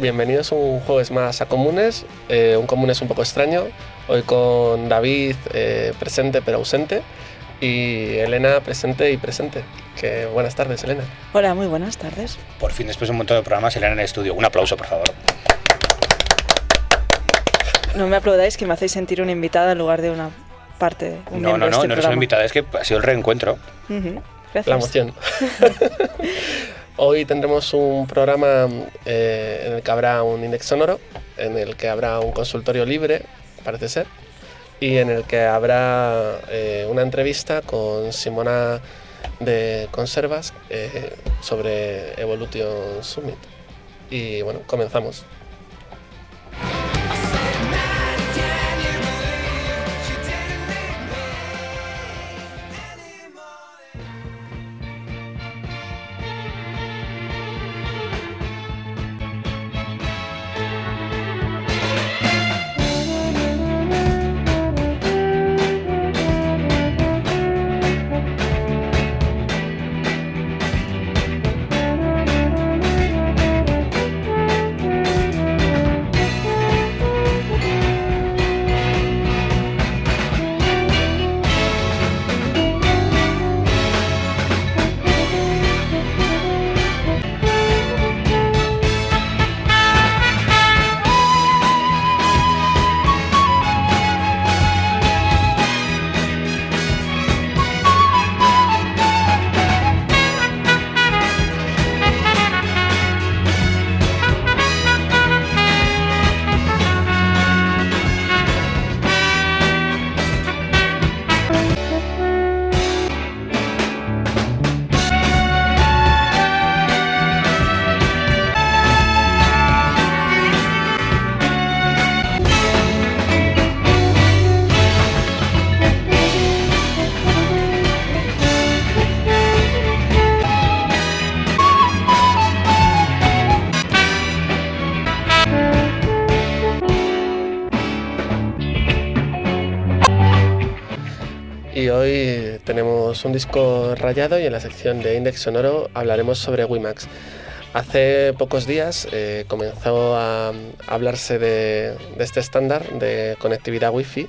bienvenidos un jueves más a Comunes, un Comunes un poco extraño, hoy con David presente pero ausente y Elena presente y presente. Buenas tardes, Elena. Hola, muy buenas tardes. Por fin, después de un montón de programas, Elena en el estudio. Un aplauso, por favor. No me aplaudáis, que me hacéis sentir una invitada en lugar de una parte. No eres una invitada, es que ha sido el reencuentro. Gracias. La emoción. Hoy tendremos un programa en el que habrá un index sonoro, en el que habrá un consultorio libre, parece ser, y en el que habrá una entrevista con Simona de Conservas sobre Evolution Summit. Y bueno, comenzamos. Y hoy tenemos un disco rayado y en la sección de Index Sonoro hablaremos sobre WiMAX. Hace pocos días comenzó a hablarse de este estándar de conectividad Wi-Fi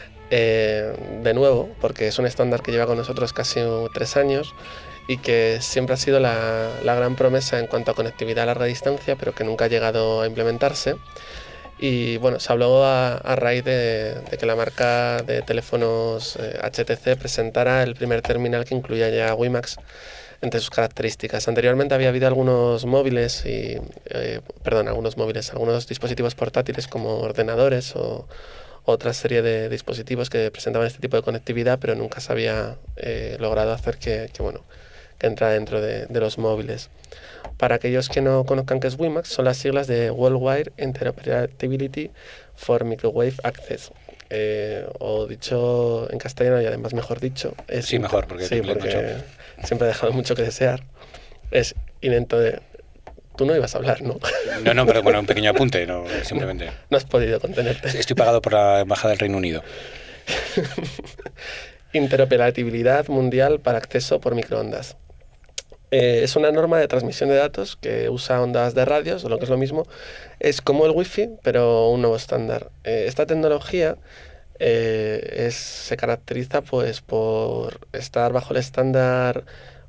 de nuevo, porque es un estándar que lleva con nosotros casi 3 años y que siempre ha sido la gran promesa en cuanto a conectividad a larga distancia, pero que nunca ha llegado a implementarse. Y bueno, se habló a raíz de que la marca de teléfonos HTC presentara el primer terminal que incluía ya WiMAX entre sus características. Anteriormente había habido algunos algunos dispositivos portátiles como ordenadores o otra serie de dispositivos que presentaban este tipo de conectividad, pero nunca se había logrado hacer que entrara dentro de los móviles. Para aquellos que no conozcan qué es WiMAX, son las siglas de Worldwide Interoperability for Microwave Access. O dicho en castellano, y además mejor dicho... Sí, mejor, porque siempre ha dejado mucho que desear. Es intento de... Tú no ibas a hablar, ¿no? No, pero bueno, un pequeño apunte, no, simplemente... No has podido contenerte. Estoy pagado por la Embajada del Reino Unido. Interoperabilidad mundial para acceso por microondas. Es una norma de transmisión de datos que usa ondas de radios, o lo que es lo mismo, es como el Wi-Fi, pero un nuevo estándar. Esta tecnología se caracteriza pues por estar bajo el estándar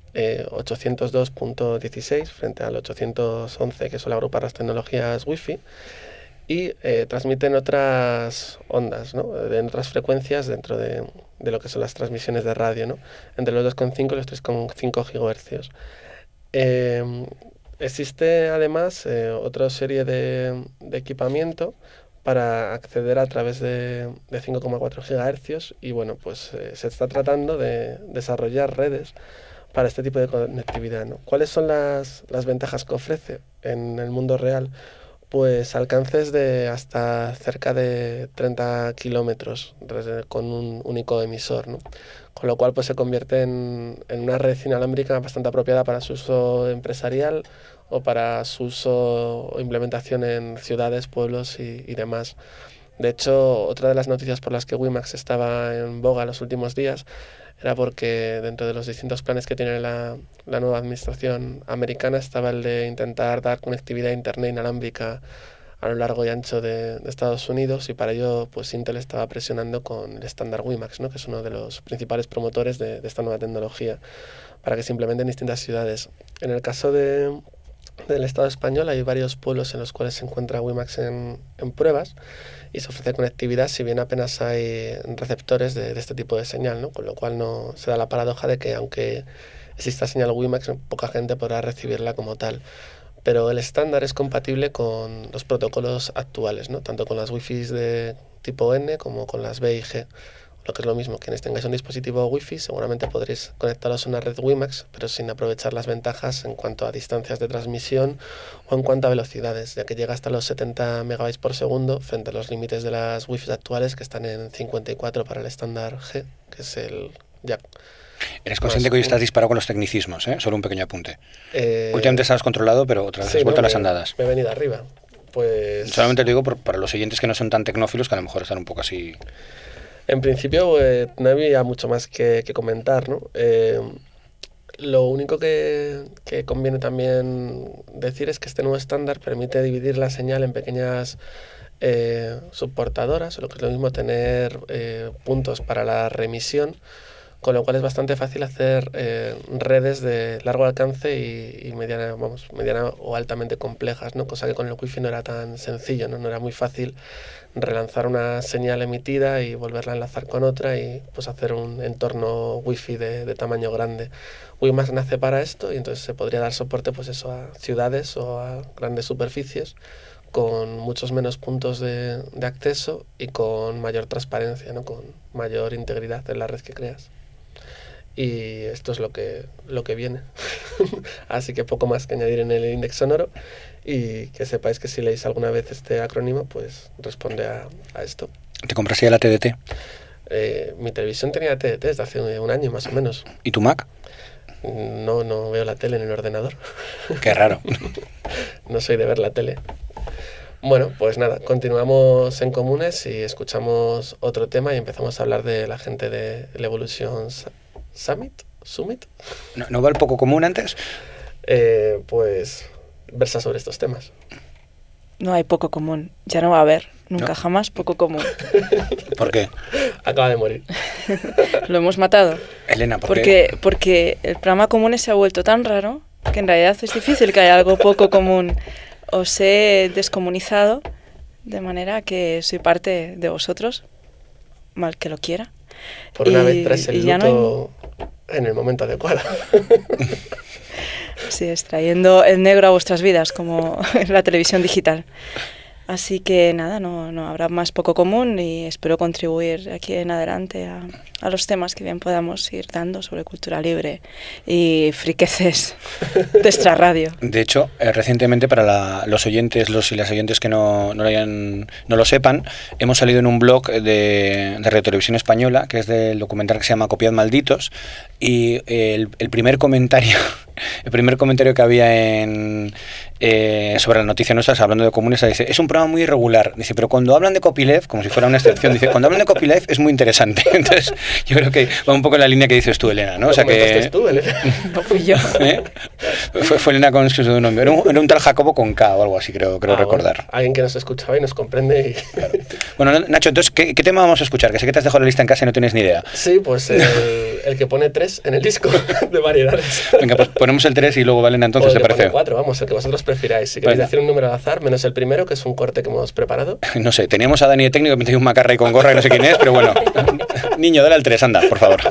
802.16 frente al 811 que suele agrupar las tecnologías Wi-Fi, y transmiten otras ondas, ¿no? En otras frecuencias dentro de lo que son las transmisiones de radio, ¿no? Entre los 2,5 y los 3,5 GHz. Existe además otra serie de equipamiento para acceder a través de 5,4 GHz y bueno, pues se está tratando de desarrollar redes para este tipo de conectividad, ¿no? ¿Cuáles son las ventajas que ofrece en el mundo real? Pues alcances de hasta cerca de 30 kilómetros con un único emisor, ¿no? Con lo cual pues se convierte en una red inalámbrica bastante apropiada para su uso empresarial o para su uso o implementación en ciudades, pueblos y demás. De hecho, otra de las noticias por las que WiMAX estaba en boga los últimos días era porque dentro de los distintos planes que tiene la nueva administración americana estaba el de intentar dar conectividad a Internet inalámbrica a lo largo y ancho de Estados Unidos, y para ello pues Intel estaba presionando con el estándar WiMAX, ¿no? Que es uno de los principales promotores de esta nueva tecnología, para que se implemente en distintas ciudades. En el caso del Estado español hay varios pueblos en los cuales se encuentra WiMAX en pruebas y se ofrece conectividad, si bien apenas hay receptores de este tipo de señal, ¿no? Con lo cual no se da la paradoja de que aunque exista señal WiMAX, poca gente podrá recibirla como tal. Pero el estándar es compatible con los protocolos actuales, ¿no? Tanto con las Wi-Fi de tipo N como con las B y G. Lo que es lo mismo, quienes tengáis un dispositivo Wi-Fi seguramente podréis conectaros a una red WiMAX, pero sin aprovechar las ventajas en cuanto a distancias de transmisión o en cuanto a velocidades, ya que llega hasta los 70 megabytes por segundo frente a los límites de las Wi-Fi actuales, que están en 54 para el estándar G, que es el jack. Eres consciente que hoy estás disparado con los tecnicismos, ¿eh? Solo un pequeño apunte. Últimamente estabas controlado, pero otra vez has vuelto a las andadas. Me he venido arriba. Pues... Solamente te digo para los oyentes que no son tan tecnófilos, que a lo mejor están un poco así... En principio no había mucho más que comentar, ¿no? Lo único que conviene también decir es que este nuevo estándar permite dividir la señal en pequeñas subportadoras, o lo que es lo mismo tener puntos para la remisión, con lo cual es bastante fácil hacer redes de largo alcance y mediana o altamente complejas, ¿no? Cosa que con el Wi-Fi no era tan sencillo, ¿no? No era muy fácil relanzar una señal emitida y volverla a enlazar con otra y pues hacer un entorno Wi-Fi de tamaño grande. WiMAX nace para esto y entonces se podría dar soporte pues eso, a ciudades o a grandes superficies con muchos menos puntos de acceso y con mayor transparencia, ¿no? Con mayor integridad en la red que creas. Y esto es lo que viene. Así que poco más que añadir en el index sonoro, y que sepáis que si leéis alguna vez este acrónimo, pues responde a esto. ¿Te compraste ya la TDT? Mi televisión tenía TDT desde hace un año más o menos. ¿Y tu Mac? No veo la tele en el ordenador. Qué raro. No soy de ver la tele. Bueno, pues nada, continuamos en comunes y escuchamos otro tema y empezamos a hablar de la gente de Evolution Summit. ¿No va el poco común antes? Pues versa sobre estos temas. No hay poco común, ya no va a haber, nunca jamás poco común. ¿Por qué? Acaba de morir. Lo hemos matado. Elena, ¿por qué? Porque el programa Comunes se ha vuelto tan raro que en realidad es difícil que haya algo poco común. Os he descomunizado de manera que soy parte de vosotros, mal que lo quiera. Por una vez traes el luto en el momento adecuado. Sí, extrayendo el negro a vuestras vidas, como en la televisión digital. Así que nada, no habrá más poco común y espero contribuir aquí en adelante a los temas que bien podamos ir dando sobre cultura libre y friqueces de extra radio. De hecho, recientemente para los oyentes, y las oyentes que no lo sepan, hemos salido en un blog de Radio Televisión Española, que es del documental que se llama Copiad Malditos, y el primer comentario que había sobre la noticia nuestra, hablando de comunes, dice, es un programa muy irregular. Dice, pero cuando hablan de copyleft, como si fuera una excepción, dice, cuando hablan de copyleft es muy interesante. Entonces, yo creo que va un poco en la línea que dices tú, Elena, ¿no? O sea que... tú, Elena? No fui yo. Fue Elena con su nombre. Era un tal Jacobo con K o algo así, creo recordar. Bueno, alguien que nos escuchaba y nos comprende. Claro. Bueno, Nacho, entonces, ¿qué tema vamos a escuchar? Que sé que te has dejado la lista en casa y no tienes ni idea. Sí, pues el que pone 3 en el disco de variedades. Venga, pues ponemos el 3 y luego Elena, entonces, ¿te parece? 4, vamos, el que vosotros prefiráis. Si queréis decir un número al azar, menos el primero, que es un corte que hemos preparado. No sé, teníamos a Dani de técnico, que me un macarra y con gorra y no sé quién es, pero bueno. Niño, dale al 3, anda, por favor.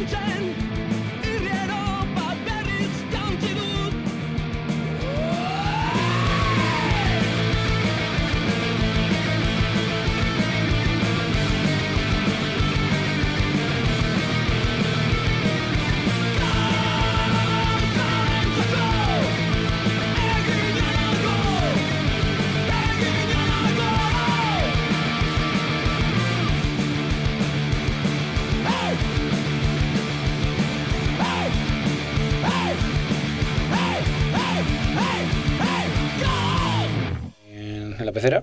La pecera.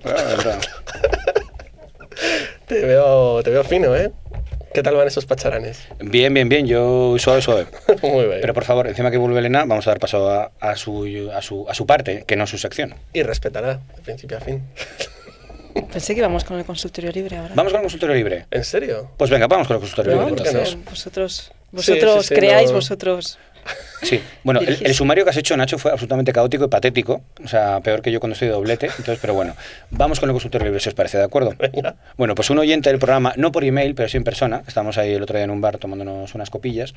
Te veo fino, ¿eh? ¿Qué tal van esos pacharanes? Bien, yo suave. Muy bien. Pero por favor, encima que vuelve Elena, vamos a dar paso a su parte, que no su sección. Y respetará, de principio a fin. Pensé que íbamos con el consultorio libre ahora. ¿Vamos con el consultorio libre? ¿En serio? Pues venga, vamos con el consultorio No, libre. ¿por qué Entonces. no? Vosotros Sí, creáis, no. vosotros... Sí, bueno, el Dirigís. sumario que has hecho, Nacho, fue absolutamente caótico y patético. O sea, peor que yo cuando estoy de doblete. Entonces, pero bueno, vamos con el consultorio libre, si os parece, ¿de acuerdo? Venga. Bueno, pues un oyente del programa, no por email, pero sí en persona, estábamos ahí el otro día en un bar tomándonos unas copillas,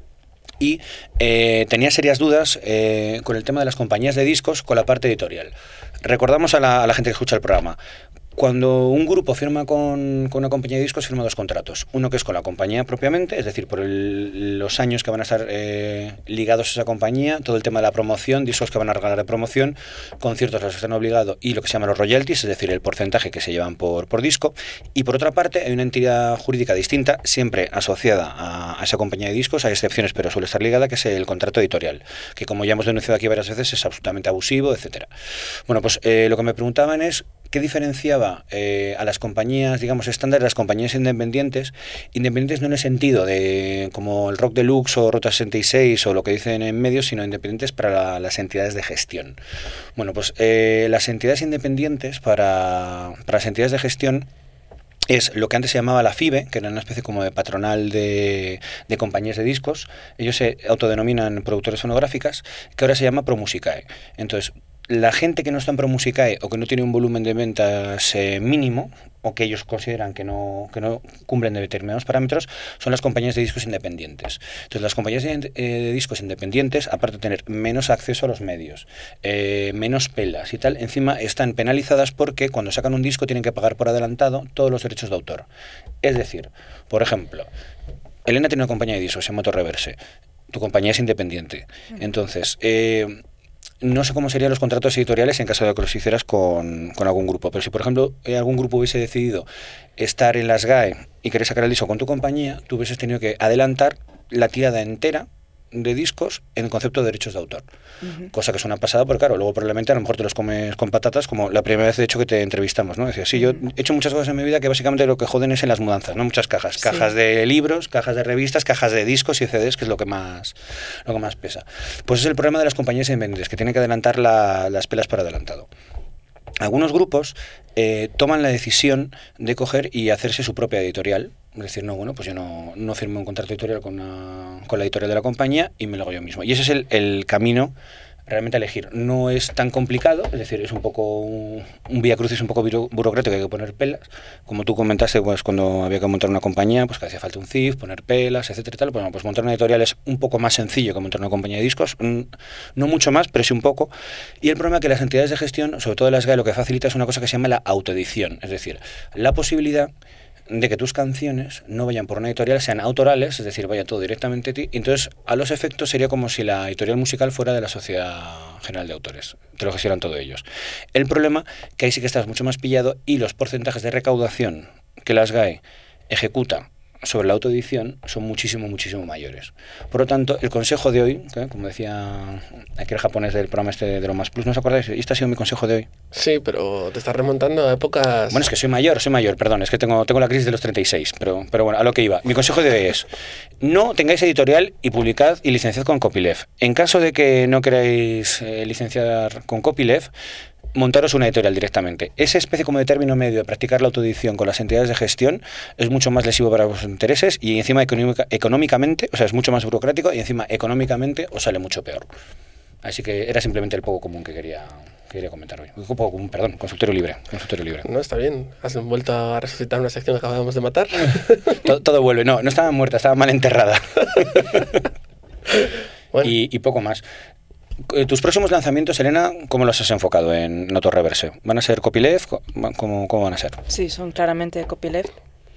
y tenía serias dudas con el tema de las compañías de discos con la parte editorial. Recordamos a la gente que escucha el programa. Cuando un grupo firma con una compañía de discos, firma dos contratos. Uno que es con la compañía propiamente, es decir, por los años que van a estar ligados a esa compañía, todo el tema de la promoción, discos que van a regalar de promoción, conciertos a los que están obligados y lo que se llama los royalties, es decir, el porcentaje que se llevan por disco. Y por otra parte, hay una entidad jurídica distinta, siempre asociada a esa compañía de discos, hay excepciones, pero suele estar ligada, que es el contrato editorial, que como ya hemos denunciado aquí varias veces, es absolutamente abusivo, etcétera. Bueno, pues lo que me preguntaban es ¿qué diferenciaba a las compañías, digamos, estándar, las compañías independientes no en el sentido de como el Rock Deluxe o Ruta 66 o lo que dicen en medios, sino independientes para las entidades de gestión? Bueno, pues las entidades independientes para las entidades de gestión es lo que antes se llamaba la FIBE, que era una especie como de patronal de compañías de discos. Ellos se autodenominan productores fonográficas, que ahora se llama ProMusicae. Entonces, la gente que no está en ProMusicae o que no tiene un volumen de ventas mínimo, o que ellos consideran que no cumplen de determinados parámetros, son las compañías de discos independientes. Entonces, las compañías de discos independientes, aparte de tener menos acceso a los medios, menos pelas y tal, encima están penalizadas porque cuando sacan un disco tienen que pagar por adelantado todos los derechos de autor. Es decir, por ejemplo, Elena tiene una compañía de discos, se llama Torreverse. Tu compañía es independiente. Entonces, no sé cómo serían los contratos editoriales en caso de que los hicieras con algún grupo, pero si por ejemplo algún grupo hubiese decidido estar en las GAE y querer sacar el disco con tu compañía, tú hubieses tenido que adelantar la tirada entera de discos en el concepto de derechos de autor. Cosa que es una pasada, porque claro, luego probablemente a lo mejor te los comes con patatas, como la primera vez de hecho que te entrevistamos, ¿no? Decía, sí, yo he hecho muchas cosas en mi vida que básicamente lo que joden es en las mudanzas, ¿no? Muchas cajas, cajas de libros, cajas de revistas, cajas de discos y CDs, que es lo que más pesa. Pues es el problema de las compañías independientes, que tienen que adelantar las pelas por adelantado. Algunos grupos toman la decisión de coger y hacerse su propia editorial. Es decir, no, bueno, pues yo no firmo un contrato editorial con la editorial de la compañía y me lo hago yo mismo. Y ese es el camino realmente a elegir. No es tan complicado, es decir, es un poco un viacrucis un poco burocrático, que hay que poner pelas. Como tú comentaste, pues cuando había que montar una compañía, pues que hacía falta un CIF, poner pelas, etcétera y tal. Bueno, pues montar una editorial es un poco más sencillo que montar una compañía de discos, no mucho más, pero sí un poco. Y el problema es que las entidades de gestión, sobre todo las GAE, lo que facilita es una cosa que se llama la autoedición, es decir, la posibilidad de que tus canciones no vayan por una editorial, sean autorales, es decir, vaya todo directamente a ti. Entonces, a los efectos sería como si la editorial musical fuera de la Sociedad General de Autores, te lo gestionan todos ellos. El problema que ahí sí que estás mucho más pillado y los porcentajes de recaudación que las GAE ejecuta sobre la autoedición son muchísimo mayores. Por lo tanto, el consejo de hoy, como decía aquel japonés del programa este de lo más plus, ¿no os acordáis? Este ha sido mi consejo de hoy. Sí, pero te estás remontando a épocas... Bueno, es que soy mayor, perdón, es que tengo la crisis de los 36, pero bueno, a lo que iba. Mi consejo de hoy es, no tengáis editorial y publicad y licenciad con copyleft. En caso de que no queráis licenciar con copyleft, montaros una editorial directamente. Esa especie como de término medio de practicar la autoedición con las entidades de gestión es mucho más lesivo para vuestros intereses y encima económicamente, o sea, es mucho más burocrático y encima económicamente os sale mucho peor. Así que era simplemente el poco común que quería quería comentar hoy. Perdón, consultorio libre. No, está bien. Has vuelto a resucitar una sección que acabamos de matar. Todo vuelve. No estaba muerta, estaba mal enterrada. Bueno. Y poco más. ¿Tus próximos lanzamientos, Elena, cómo los has enfocado en Noto Reverse? ¿Van a ser copyleft? ¿Cómo van a ser? Sí, son claramente copyleft.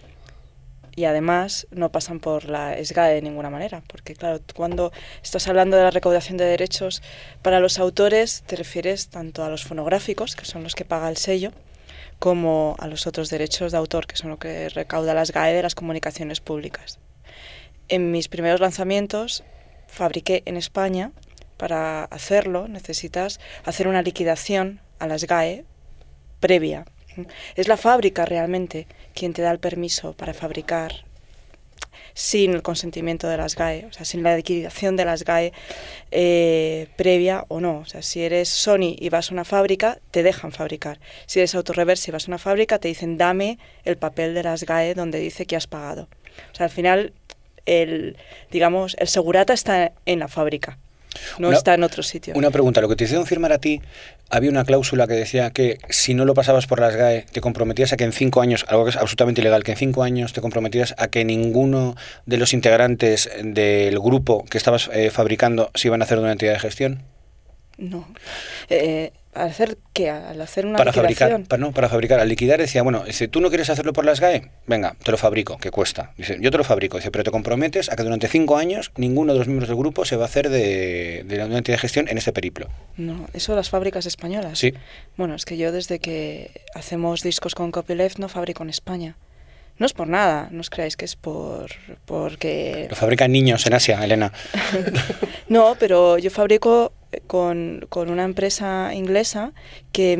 Y además no pasan por la SGAE de ninguna manera, porque claro, cuando estás hablando de la recaudación de derechos para los autores, te refieres tanto a los fonográficos, que son los que paga el sello, como a los otros derechos de autor, que son lo que recauda la SGAE de las comunicaciones públicas. En mis primeros lanzamientos fabriqué en España. Para hacerlo necesitas hacer una liquidación a la SGAE previa. Es la fábrica realmente quien te da el permiso para fabricar sin el consentimiento de la SGAE, o sea, sin la liquidación de la SGAE previa o no. O sea, si eres Sony y vas a una fábrica, te dejan fabricar. Si eres Autoreverse y vas a una fábrica, te dicen dame el papel de la SGAE donde dice que has pagado. O sea, al final, el segurata está en la fábrica. No está en otro sitio. Una pregunta, lo que te hicieron firmar a ti, había una cláusula que decía que si no lo pasabas por las SGAE, te comprometías a que en 5 años, algo que es absolutamente ilegal, que en 5 años te comprometías a que ninguno de los integrantes del grupo que estabas fabricando se iban a hacer de una entidad de gestión. No. ¿Al hacer qué? ¿Al hacer una para liquidación? Para fabricar. Al liquidar decía, bueno, dice, ¿tú no quieres hacerlo por las SGAE? Venga, te lo fabrico, ¿qué cuesta? Dice, yo te lo fabrico. Dice, pero te comprometes a que durante 5 años ninguno de los miembros del grupo se va a hacer de una entidad de gestión en este periplo. No, eso de las fábricas españolas. Sí. Bueno, es que yo desde que hacemos discos con copyleft no fabrico en España. No es por nada, no os creáis que es porque... Lo fabrican niños en Asia, Elena. No, pero yo fabrico con una empresa inglesa que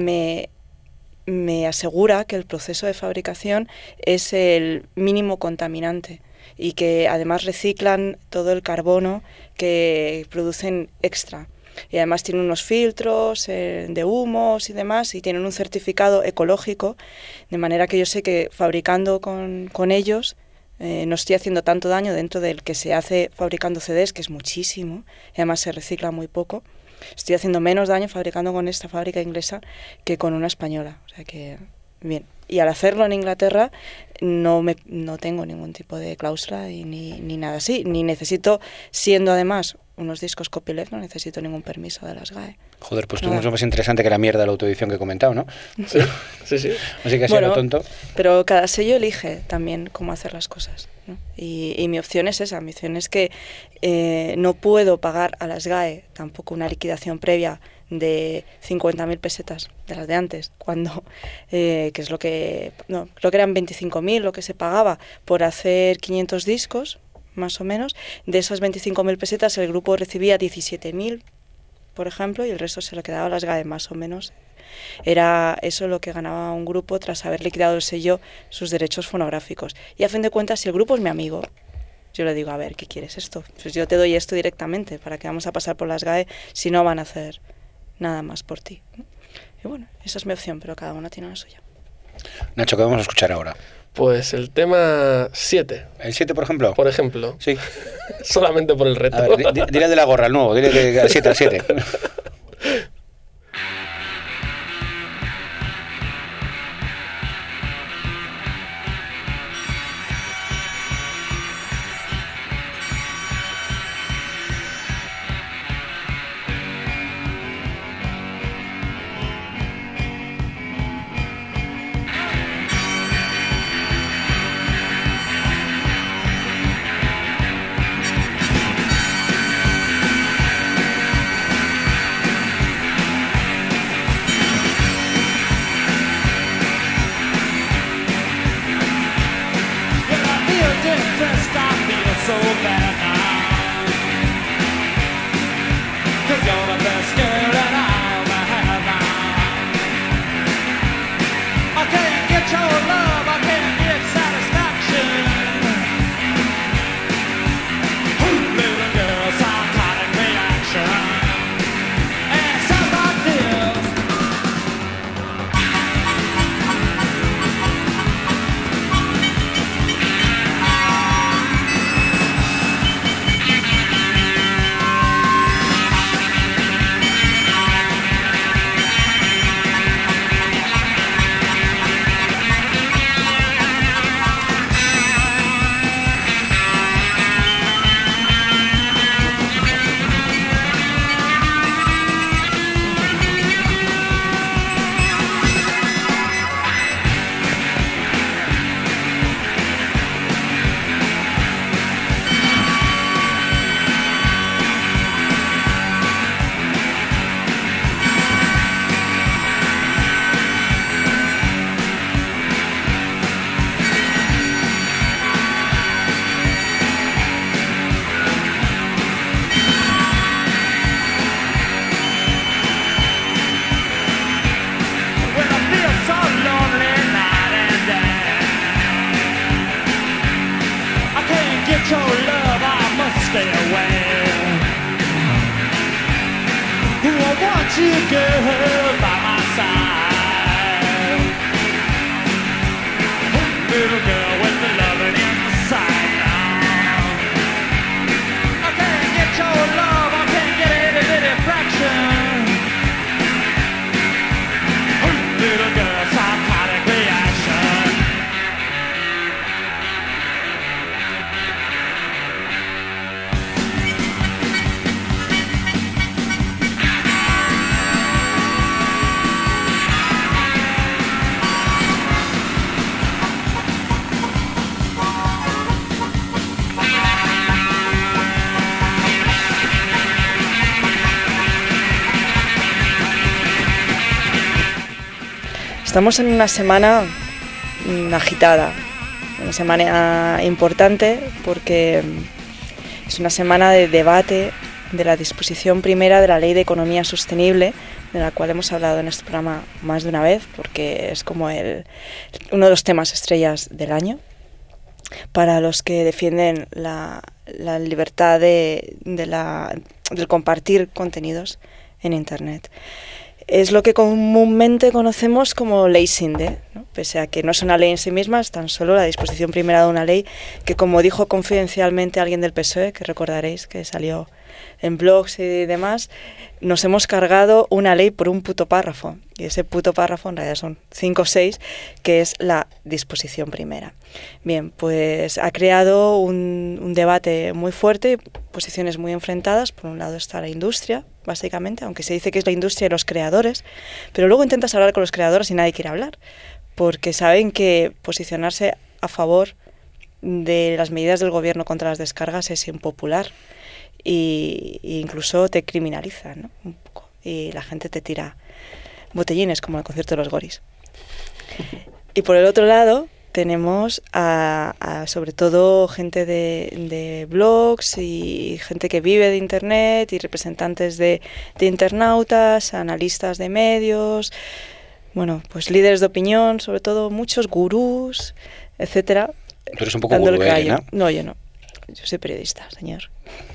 me asegura que el proceso de fabricación es el mínimo contaminante y que además reciclan todo el carbono que producen extra. Y además tienen unos filtros de humos y demás y tienen un certificado ecológico, de manera que yo sé que fabricando con ellos no estoy haciendo tanto daño dentro del que se hace fabricando CDs, que es muchísimo, y además se recicla muy poco. Estoy haciendo menos daño fabricando con esta fábrica inglesa que con una española. O sea que, bien. Y al hacerlo en Inglaterra no tengo ningún tipo de cláusula ni nada así. Ni necesito, siendo además unos discos copyleft, no necesito ningún permiso de las SGAE. Joder, pues tú es más interesante que la mierda de la autoedición que he comentado, ¿no? Sí, sí, sí. Así que así era tonto. Pero cada sello elige también cómo hacer las cosas, ¿no? Y mi opción es esa. Mi opción es que no puedo pagar a las SGAE tampoco una liquidación previa de 50.000 pesetas, de las de antes, cuando que es lo que... No, creo que eran 25.000 lo que se pagaba por hacer 500 discos, más o menos. De esas 25.000 pesetas el grupo recibía 17.000, por ejemplo, y el resto se lo quedaba a las SGAE, más o menos. Era eso lo que ganaba un grupo tras haber liquidado el sello sus derechos fonográficos. Y a fin de cuentas, si el grupo es mi amigo, yo le digo, a ver, ¿qué quieres esto? Pues yo te doy esto directamente, ¿para qué vamos a pasar por las SGAE si no van a hacer nada más por ti? Y bueno, esa es mi opción, pero cada uno tiene la suya. Nacho, ¿qué vamos a escuchar ahora? Pues el tema 7. ¿El 7, por ejemplo? Por ejemplo. Sí. Solamente por el reto. A ver, dile de la gorra, el nuevo, dile que al 7, al 7. little girl with the loving in the sight now. I can't get your love, I can't get any bitty fraction. Little girl, psychotic reaction. Estamos en una semana agitada, una semana importante porque es una semana de debate de la disposición primera de la Ley de Economía Sostenible, de la cual hemos hablado en este programa más de una vez, porque es como uno de los temas estrellas del año para los que defienden la libertad del compartir contenidos en Internet. Es lo que comúnmente conocemos como ley Sinde, ¿no? Pese a que no es una ley en sí misma, es tan solo la disposición primera de una ley que, como dijo confidencialmente alguien del PSOE, que recordaréis que salió en blogs y demás, nos hemos cargado una ley por un puto párrafo. Y ese puto párrafo en realidad son 5 o 6, que es la disposición primera. Bien, pues ha creado un debate muy fuerte, posiciones muy enfrentadas. Por un lado está la industria, básicamente, aunque se dice que es la industria y los creadores, pero luego intentas hablar con los creadores y nadie quiere hablar, porque saben que posicionarse a favor de las medidas del gobierno contra las descargas es impopular e incluso te criminaliza, ¿no? Un poco, y la gente te tira botellines como en el concierto de los Goris. Y por el otro lado tenemos a sobre todo gente de blogs y gente que vive de Internet y representantes de internautas, analistas de medios, bueno, pues líderes de opinión, sobre todo muchos gurús, etcétera. Tú eres un poco gurú, ¿no? No, yo no. Yo soy periodista, señor.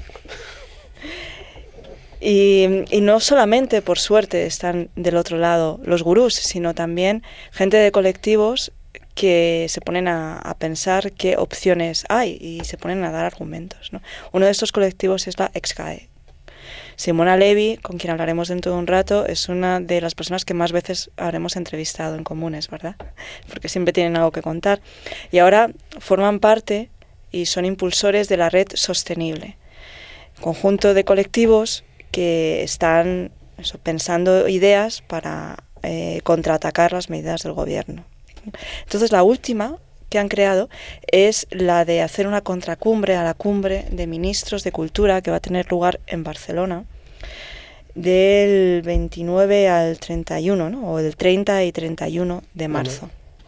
Y no solamente, por suerte, están del otro lado los gurús, sino también gente de colectivos que se ponen a pensar qué opciones hay y se ponen a dar argumentos, ¿no? Uno de estos colectivos es la Excae. Simona Levi, con quien hablaremos dentro de un rato, es una de las personas que más veces habremos entrevistado en Comunes, ¿verdad? Porque siempre tienen algo que contar. Y ahora forman parte y son impulsores de la Red Sostenible, conjunto de colectivos que están pensando ideas para contraatacar las medidas del gobierno. Entonces, la última que han creado es la de hacer una contracumbre a la cumbre de ministros de Cultura que va a tener lugar en Barcelona del 29 al 31, ¿no? O del 30 y 31 de marzo.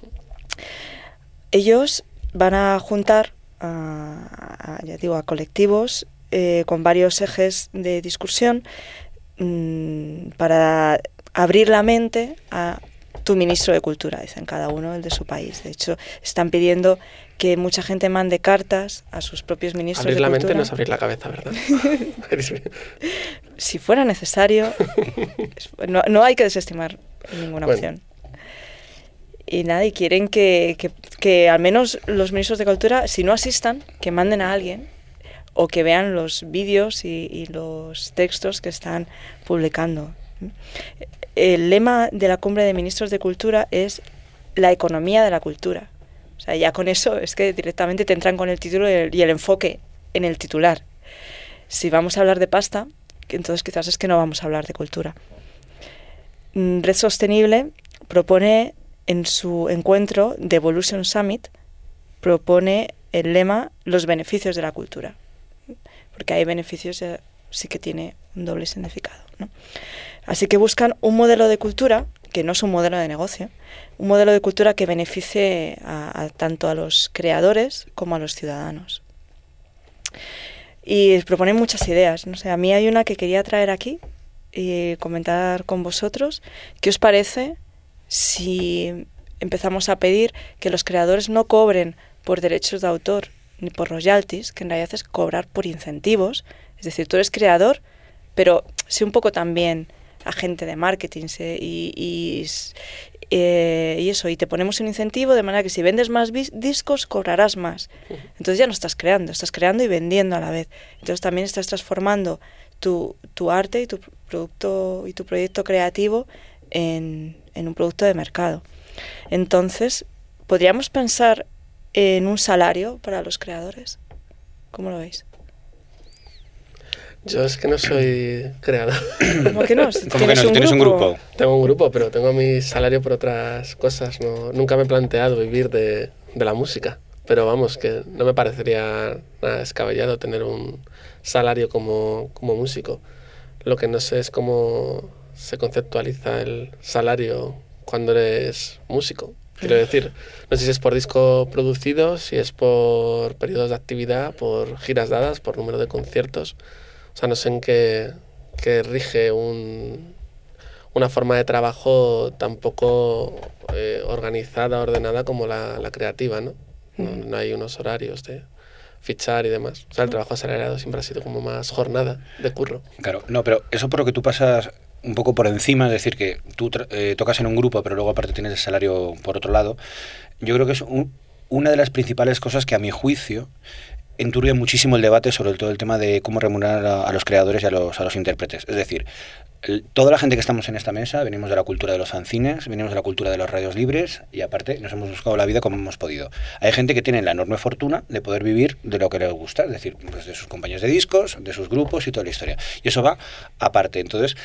Ellos van a juntar a colectivos con varios ejes de discusión para abrir la mente a tu ministro de Cultura, dicen cada uno el de su país. De hecho, están pidiendo que mucha gente mande cartas a sus propios ministros abrir de Cultura. Abrir la mente no es abrir la cabeza, ¿verdad? Si fuera necesario, no hay que desestimar ninguna opción. Y nada, y quieren que al menos los ministros de Cultura, si no asistan, que manden a alguien o que vean los vídeos y los textos que están publicando. El lema de la Cumbre de Ministros de Cultura es la economía de la cultura. O sea, ya con eso es que directamente te entran con el título y el enfoque en el titular. Si vamos a hablar de pasta, entonces quizás es que no vamos a hablar de cultura. Red Sostenible propone en su encuentro de Evolution Summit, propone el lema los beneficios de la cultura. Porque hay beneficios, sí que tiene un doble significado, ¿no? Así que buscan un modelo de cultura, que no es un modelo de negocio, un modelo de cultura que beneficie tanto a los creadores como a los ciudadanos. Y proponen muchas ideas, no sé, a mí hay una que quería traer aquí y comentar con vosotros. ¿Qué os parece si empezamos a pedir que los creadores no cobren por derechos de autor ni por royalties, que en realidad es cobrar por incentivos? Es decir, tú eres creador, pero sé un poco también agente de marketing y eso, y te ponemos un incentivo de manera que si vendes más discos cobrarás más. Entonces ya no estás creando y vendiendo a la vez. Entonces también estás transformando tu arte y tu proyecto creativo en un producto de mercado. Entonces, ¿podríamos pensar en un salario para los creadores? ¿Cómo lo veis? Yo es que no soy creador. ¿Cómo que no? ¿Cómo que no? ¿Tienes un grupo? Tengo un grupo, pero tengo mi salario por otras cosas. Nunca me he planteado vivir de la música. Pero vamos, que no me parecería nada descabellado tener un salario como músico. Lo que no sé es cómo se conceptualiza el salario cuando eres músico. Quiero decir, no sé si es por disco producido, si es por periodos de actividad, por giras dadas, por número de conciertos. O sea, no sé en qué rige una forma de trabajo tan poco organizada, ordenada como la creativa, ¿no? No hay unos horarios de fichar y demás. O sea, el trabajo asalariado siempre ha sido como más jornada de curro. Claro, no, pero eso por lo que tú pasas un poco por encima, es decir, que tú tocas en un grupo, pero luego aparte tienes el salario por otro lado, yo creo que es una de las principales cosas que a mi juicio enturbia muchísimo el debate sobre todo el tema de cómo remunerar a los creadores y a los intérpretes. Es decir, toda la gente que estamos en esta mesa venimos de la cultura de los fanzines, venimos de la cultura de las radios libres y aparte nos hemos buscado la vida como hemos podido. Hay gente que tiene la enorme fortuna de poder vivir de lo que les gusta, es decir, pues de sus compañías de discos, de sus grupos y toda la historia. Y eso va aparte. Entonces,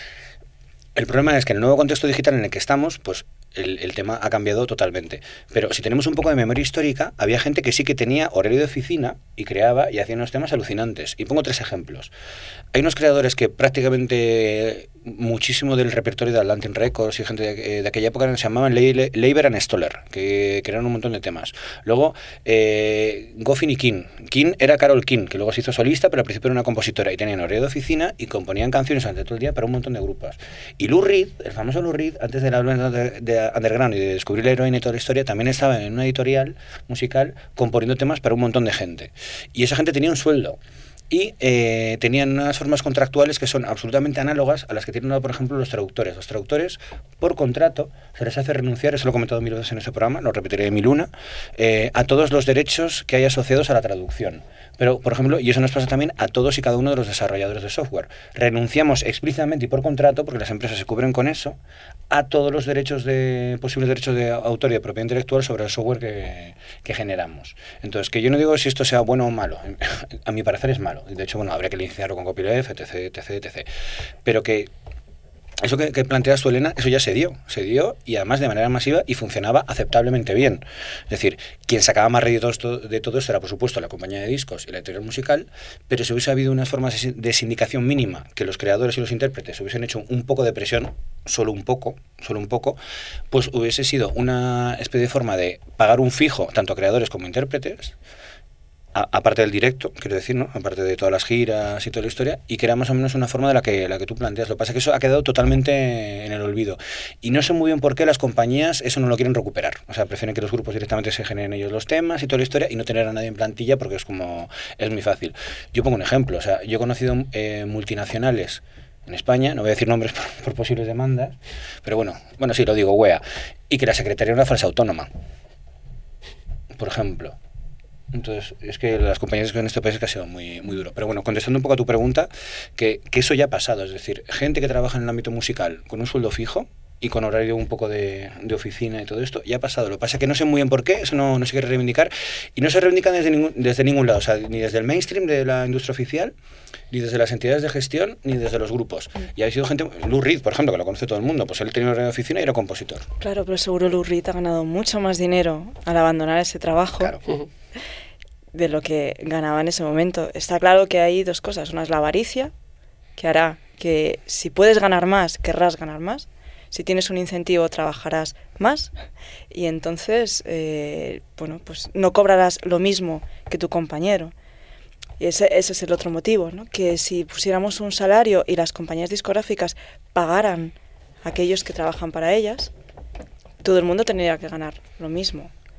el problema es que en el nuevo contexto digital en el que estamos, pues el tema ha cambiado totalmente. Pero si tenemos un poco de memoria histórica, había gente que sí que tenía horario de oficina y creaba y hacía unos temas alucinantes. Y pongo 3 ejemplos. Hay unos creadores que prácticamente muchísimo del repertorio de Atlantic Records y gente de aquella época se llamaban Leiber and Stoller, que eran un montón de temas. Luego, Goffin y King. King era Carol King, que luego se hizo solista, pero al principio era una compositora y tenían horario de oficina y componían canciones durante todo el día para un montón de grupos. Y Lou Reed, el famoso Lou Reed, antes de la de underground y de descubrir la heroína y toda la historia, también estaba en una editorial musical componiendo temas para un montón de gente. Y esa gente tenía un sueldo. Y tenían unas formas contractuales que son absolutamente análogas a las que tienen, por ejemplo, los traductores. Los traductores, por contrato, se les hace renunciar, eso lo he comentado 1000 veces en este programa, lo repetiré 1001, a todos los derechos que hay asociados a la traducción. Pero, por ejemplo, y eso nos pasa también a todos y cada uno de los desarrolladores de software. Renunciamos explícitamente y por contrato, porque las empresas se cubren con eso, a todos los posibles derechos de autor y de propiedad intelectual sobre el software que generamos. Entonces, que yo no digo si esto sea bueno o malo. A mi parecer es malo. De hecho, bueno, habría que licenciarlo con copyleft, etc. Pero que eso que planteas tú, Elena, eso ya se dio y además de manera masiva y funcionaba aceptablemente bien. Es decir, quien sacaba más rédito de todo esto era, por supuesto, la compañía de discos y la editorial musical, pero si hubiese habido unas formas de sindicación mínima, que los creadores y los intérpretes hubiesen hecho un poco de presión, solo un poco, pues hubiese sido una especie de forma de pagar un fijo, tanto a creadores como a intérpretes, aparte del directo, quiero decir, ¿no? Aparte de todas las giras y toda la historia, y que era más o menos una forma de la que tú planteas. Lo que pasa es que eso ha quedado totalmente en el olvido. Y no sé muy bien por qué las compañías eso no lo quieren recuperar. O sea, prefieren que los grupos directamente se generen ellos los temas y toda la historia y no tener a nadie en plantilla porque es muy fácil. Yo pongo un ejemplo. O sea, yo he conocido multinacionales en España, no voy a decir nombres por posibles demandas, pero bueno, sí, lo digo, UEA, y que la secretaria era una falsa autónoma, por ejemplo. Entonces, es que las compañías en este país es que ha sido muy, muy duro. Pero bueno, contestando un poco a tu pregunta, que eso ya ha pasado. Es decir, gente que trabaja en el ámbito musical con un sueldo fijo y con horario un poco de oficina y todo esto, ya ha pasado. Lo que pasa es que no sé muy bien por qué, eso no se quiere reivindicar. Y no se reivindica desde ningún lado. O sea, ni desde el mainstream de la industria oficial, ni desde las entidades de gestión, ni desde los grupos. Y ha sido gente, Lou Reed, por ejemplo, que lo conoce todo el mundo, pues él tenía horario de oficina y era compositor. Claro, pero seguro Lou Reed ha ganado mucho más dinero al abandonar ese trabajo. Claro. De lo que ganaba en ese momento. Está claro que hay 2 cosas. Una es la avaricia, que hará que si puedes ganar más, querrás ganar más. Si tienes un incentivo, trabajarás más. Y entonces, pues no cobrarás lo mismo que tu compañero. Y ese es el otro motivo, ¿no? Que si pusiéramos un salario y las compañías discográficas pagaran a aquellos que trabajan para ellas, todo el mundo tendría que ganar lo mismo.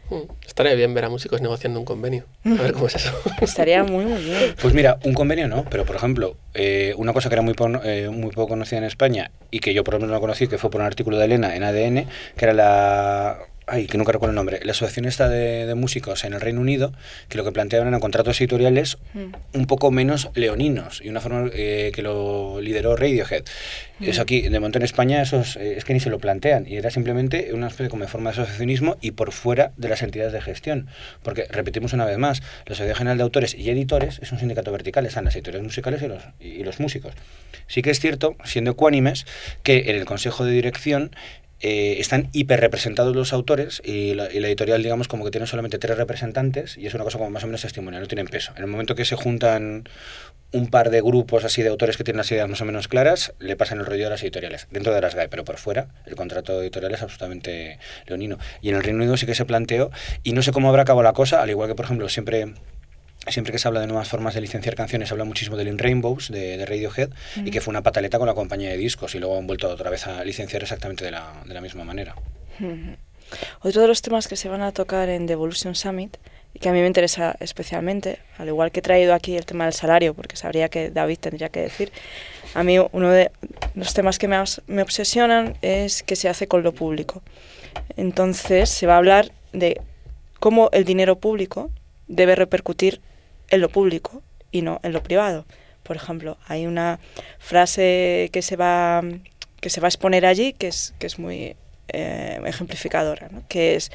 Estaría bien ver a músicos negociando un convenio. A ver cómo es eso. Estaría muy, muy bien. Pues mira, un convenio no, pero por ejemplo, una cosa que era muy poco conocida en España y que yo por lo menos no conocí, que fue por un artículo de Elena en ADN, que era la... Ay, que nunca recuerdo el nombre. La asociación esta de músicos en el Reino Unido, que lo que planteaban eran contratos editoriales un poco menos leoninos, y una forma que lo lideró Radiohead. Eso aquí, de momento en España, eso es que ni se lo plantean, y era simplemente una especie como de forma de asociacionismo y por fuera de las entidades de gestión. Porque, repetimos una vez más, la Sociedad General de Autores y Editores es un sindicato vertical, están las editoriales musicales y los músicos. Sí que es cierto, siendo ecuánimes, que en el Consejo de Dirección están hiperrepresentados los autores y la editorial, digamos, como que tiene solamente 3 representantes, y es una cosa como más o menos testimonial, no tienen peso. En el momento que se juntan un par de grupos así de autores que tienen las ideas más o menos claras, le pasan el rollo a las editoriales, dentro de las GAE, pero por fuera el contrato editorial es absolutamente leonino. Y en el Reino Unido sí que se planteó, y no sé cómo habrá acabado la cosa, al igual que, por ejemplo, siempre que se habla de nuevas formas de licenciar canciones, se habla muchísimo del In Rainbows de Radiohead, y que fue una pataleta con la compañía de discos, y luego han vuelto otra vez a licenciar exactamente de la misma manera. Otro de los temas que se van a tocar en The Evolution Summit, y que a mí me interesa especialmente, al igual que he traído aquí el tema del salario, porque sabría que David tendría que decir, a mí uno de los temas que más me obsesionan es qué se hace con lo público. Entonces se va a hablar de cómo el dinero público debe repercutir en lo público y no en lo privado. Por ejemplo, hay una frase que se va a exponer allí que es muy ejemplificadora, ¿no? Que es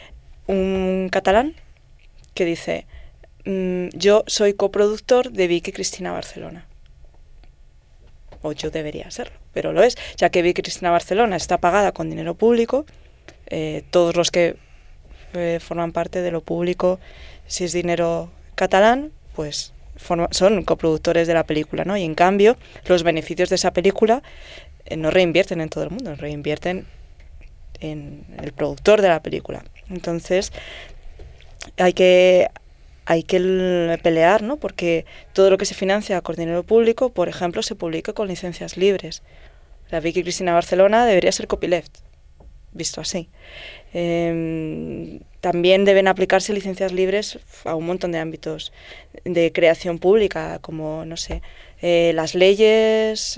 un catalán que dice: yo soy coproductor de Vicky Cristina Barcelona. O yo debería serlo, pero lo es, ya que Vicky Cristina Barcelona está pagada con dinero público. Todos los que forman parte de lo público, si es dinero catalán, pues son coproductores de la película, ¿no? Y en cambio, los beneficios de esa película no reinvierten en todo el mundo, reinvierten en el productor de la película. Entonces, hay que pelear, ¿no? Porque todo lo que se financia con dinero público, por ejemplo, se publica con licencias libres. La Vicky Cristina Barcelona debería ser copyleft, visto así. También deben aplicarse licencias libres a un montón de ámbitos de creación pública, como, no sé, las leyes,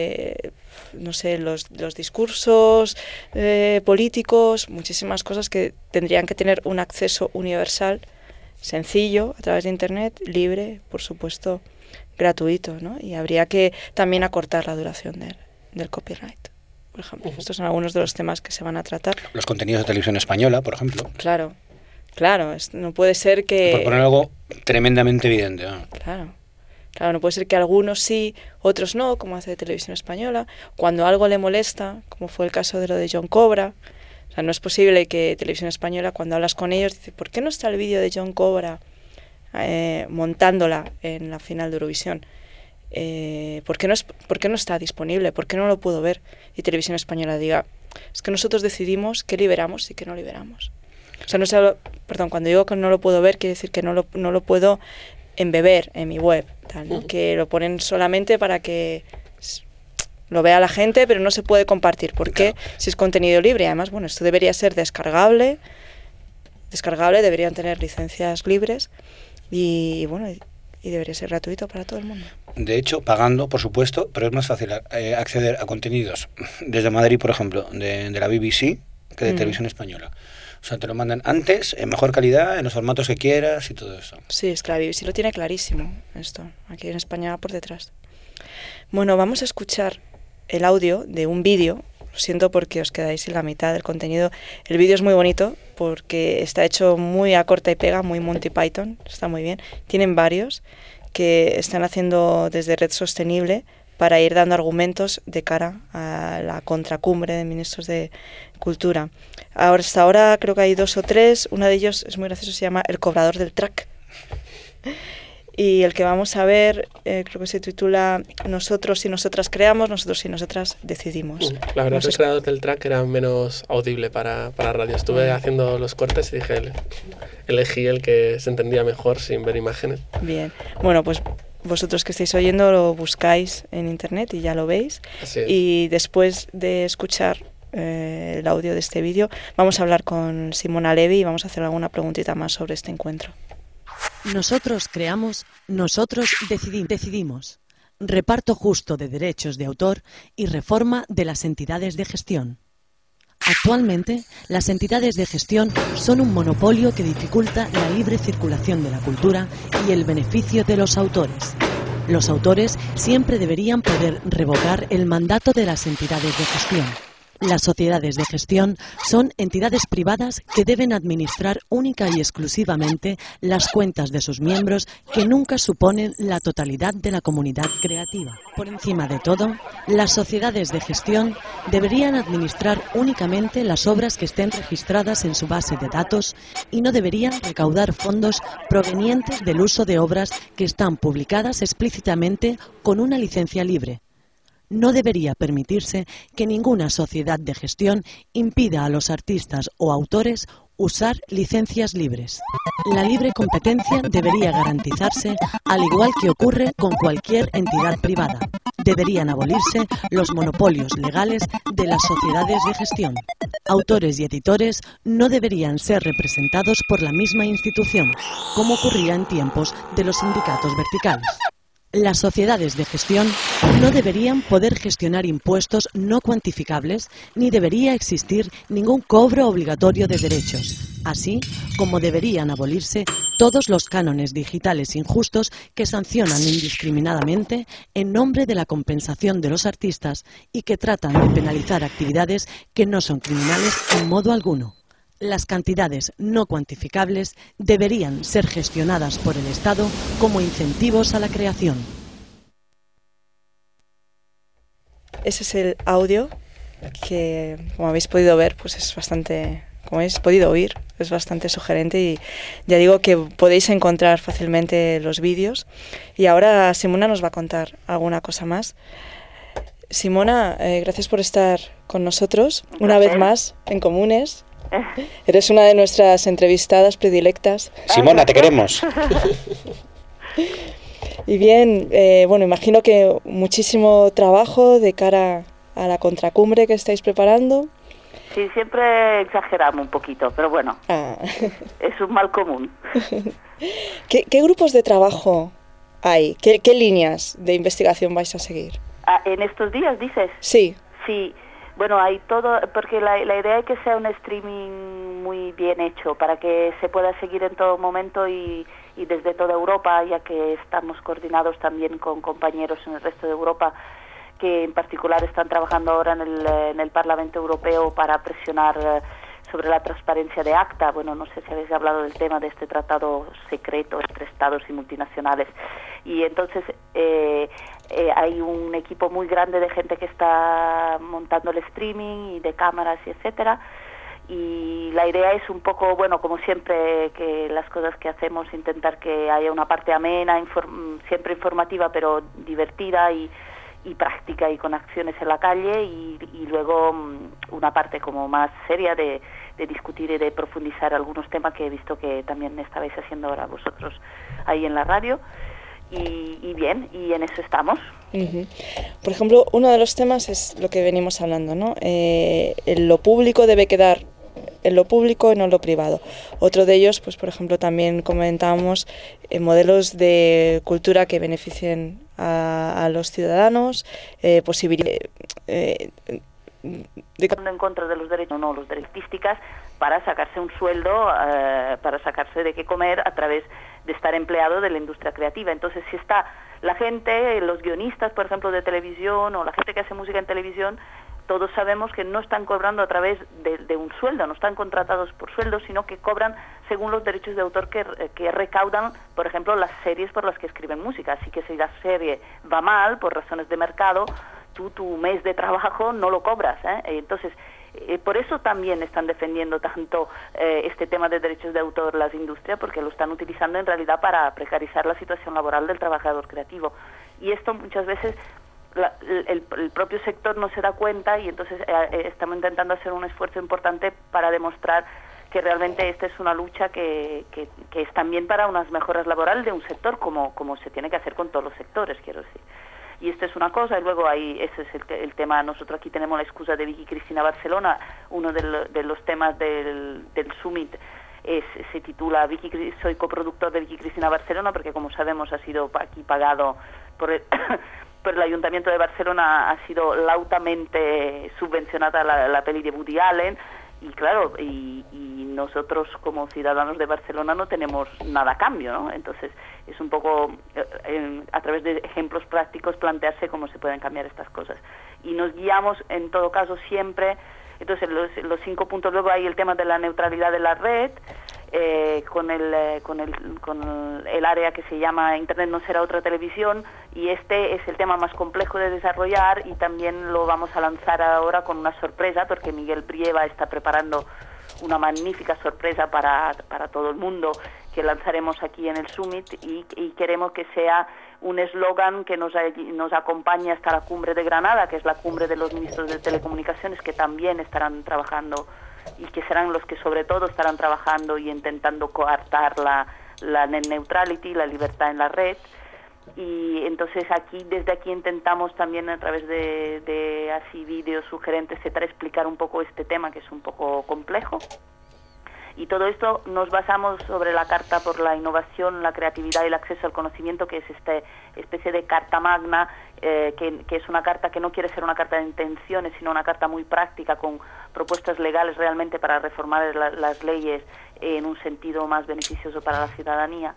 no sé, los discursos políticos, muchísimas cosas que tendrían que tener un acceso universal, sencillo, a través de Internet, libre, por supuesto, gratuito, ¿no? Y habría que también acortar la duración del copyright, por ejemplo. Estos son algunos de los temas que se van a tratar. Los contenidos de televisión española, por ejemplo. Claro, no puede ser que... Por poner algo tremendamente evidente, ¿no? Claro, no puede ser que algunos sí, otros no, como hace Televisión Española. Cuando algo le molesta, como fue el caso de lo de John Cobra, o sea, no es posible que Televisión Española, cuando hablas con ellos, dice: ¿por qué no está el vídeo de John Cobra montándola en la final de Eurovisión? ¿Por qué no está disponible? ¿Por qué no lo puedo ver? Y Televisión Española diga: es que nosotros decidimos qué liberamos y qué no liberamos. O sea, cuando digo que no lo puedo ver, quiere decir que no lo puedo embeber en mi web, tal, ¿no? Que lo ponen solamente para que lo vea la gente, pero no se puede compartir, porque si es contenido libre, además, bueno, esto debería ser descargable, deberían tener licencias libres y bueno, y debería ser gratuito para todo el mundo. De hecho, pagando, por supuesto, pero es más fácil acceder a contenidos desde Madrid, por ejemplo, de la BBC, que de Televisión Española. O sea, te lo mandan antes, en mejor calidad, en los formatos que quieras y todo eso. Sí, es que la BBC lo tiene clarísimo, esto. Aquí en España por detrás. Bueno, vamos a escuchar el audio de un vídeo. Lo siento porque os quedáis sin la mitad del contenido. El vídeo es muy bonito porque está hecho muy a corta y pega, muy Monty Python, está muy bien. Tienen varios que están haciendo desde Red Sostenible para ir dando argumentos de cara a la contracumbre de ministros de Cultura. Hasta ahora creo que hay 2 o 3, uno de ellos es muy gracioso, se llama El cobrador del track. Y el que vamos a ver, creo que se titula Nosotros y nosotras creamos, nosotros y nosotras decidimos. La verdad es que el creador del track era menos audible para radio. Estuve haciendo los cortes y dije, elegí el que se entendía mejor sin ver imágenes. Bien, bueno, pues vosotros que estáis oyendo lo buscáis en internet y ya lo veis. Así es. Y después de escuchar el audio de este vídeo, vamos a hablar con Simona Levi y vamos a hacer alguna preguntita más sobre este encuentro. Nosotros creamos, nosotros decidimos. Reparto justo de derechos de autor y reforma de las entidades de gestión. Actualmente, las entidades de gestión son un monopolio que dificulta la libre circulación de la cultura y el beneficio de los autores. Los autores siempre deberían poder revocar el mandato de las entidades de gestión. Las sociedades de gestión son entidades privadas que deben administrar única y exclusivamente las cuentas de sus miembros, que nunca suponen la totalidad de la comunidad creativa. Por encima de todo, las sociedades de gestión deberían administrar únicamente las obras que estén registradas en su base de datos y no deberían recaudar fondos provenientes del uso de obras que están publicadas explícitamente con una licencia libre. No debería permitirse que ninguna sociedad de gestión impida a los artistas o autores usar licencias libres. La libre competencia debería garantizarse, al igual que ocurre con cualquier entidad privada. Deberían abolirse los monopolios legales de las sociedades de gestión. Autores y editores no deberían ser representados por la misma institución, como ocurría en tiempos de los sindicatos verticales. Las sociedades de gestión no deberían poder gestionar impuestos no cuantificables, ni debería existir ningún cobro obligatorio de derechos, así como deberían abolirse todos los cánones digitales injustos que sancionan indiscriminadamente en nombre de la compensación de los artistas y que tratan de penalizar actividades que no son criminales en modo alguno. Las cantidades no cuantificables deberían ser gestionadas por el Estado como incentivos a la creación. Ese es el audio que, como habéis podido ver, pues es bastante, como habéis podido oír, es bastante sugerente y ya digo que podéis encontrar fácilmente los vídeos. Y ahora Simona nos va a contar alguna cosa más. Simona, gracias por estar con nosotros una vez más en Comunes. Eres una de nuestras entrevistadas predilectas. Simona, te queremos. Y bien, bueno, imagino que muchísimo trabajo de cara a la contracumbre que estáis preparando. Sí, siempre exageramos un poquito, pero bueno, es un mal común. ¿Qué grupos de trabajo hay? ¿Qué líneas de investigación vais a seguir? ¿En estos días dices? Sí. Sí. Bueno, hay todo, porque la idea es que sea un streaming muy bien hecho, para que se pueda seguir en todo momento y desde toda Europa, ya que estamos coordinados también con compañeros en el resto de Europa, que en particular están trabajando ahora en el Parlamento Europeo para presionar sobre la transparencia de ACTA. Bueno, no sé si habéis hablado del tema de este tratado secreto entre estados y multinacionales. Y entonces hay un equipo muy grande de gente que está montando el streaming y de cámaras y etcétera. Y la idea es un poco, bueno, como siempre, que las cosas que hacemos, intentar que haya una parte amena, siempre informativa, pero divertida y práctica y con acciones en la calle, y luego una parte como más seria de discutir y de profundizar algunos temas que he visto que también estabais haciendo ahora vosotros ahí en la radio. Y bien, y en eso estamos. Uh-huh. Por ejemplo, uno de los temas es lo que venimos hablando, ¿no? Lo público debe quedar en lo público y no en lo privado. Otro de ellos, pues por ejemplo, también comentábamos modelos de cultura que beneficien a los ciudadanos, posibilidades en contra de los derechos, no, los derechos artísticas, para sacarse un sueldo, para sacarse de qué comer a través de estar empleado de la industria creativa. Entonces, si está la gente, los guionistas, por ejemplo, de televisión, o la gente que hace música en televisión, todos sabemos que no están cobrando a través de un sueldo, no están contratados por sueldo, sino que cobran según los derechos de autor que recaudan, por ejemplo, las series por las que escriben música. Así que si la serie va mal, por razones de mercado, tu mes de trabajo no lo cobras, ¿eh? Entonces, por eso también están defendiendo tanto este tema de derechos de autor las industrias, porque lo están utilizando en realidad para precarizar la situación laboral del trabajador creativo. Y esto muchas veces el propio sector no se da cuenta, y entonces estamos intentando hacer un esfuerzo importante para demostrar que realmente esta es una lucha que es también para unas mejoras laborales de un sector, como se tiene que hacer con todos los sectores, quiero decir. Y esto es una cosa, y luego ese es el tema. Nosotros aquí tenemos la excusa de Vicky Cristina Barcelona. Uno de los temas del Summit se titula soy coproductor de Vicky Cristina Barcelona, porque como sabemos ha sido aquí pagado por el Ayuntamiento de Barcelona, ha sido lautamente subvencionada la peli de Woody Allen. Y claro, y nosotros como ciudadanos de Barcelona no tenemos nada a cambio, ¿no? Entonces es un poco, a través de ejemplos prácticos, plantearse cómo se pueden cambiar estas cosas. Y nos guiamos, en todo caso, siempre. Entonces los 5 puntos. Luego hay el tema de la neutralidad de la red, con el área que se llama Internet no será otra televisión, y este es el tema más complejo de desarrollar, y también lo vamos a lanzar ahora con una sorpresa, porque Miguel Brieva está preparando una magnífica sorpresa para todo el mundo, que lanzaremos aquí en el Summit, y queremos que sea un eslogan que nos acompañe hasta la cumbre de Granada, que es la cumbre de los ministros de telecomunicaciones, que también estarán trabajando, y que serán los que sobre todo estarán trabajando y intentando coartar la net neutrality, la libertad en la red. Y entonces desde aquí intentamos también, a través de así vídeos sugerentes, etcétera, explicar un poco este tema, que es un poco complejo. Y todo esto nos basamos sobre la Carta por la Innovación, la Creatividad y el Acceso al Conocimiento, que es esta especie de carta magna, que es una carta que no quiere ser una carta de intenciones, sino una carta muy práctica, con propuestas legales realmente para reformar las leyes en un sentido más beneficioso para la ciudadanía.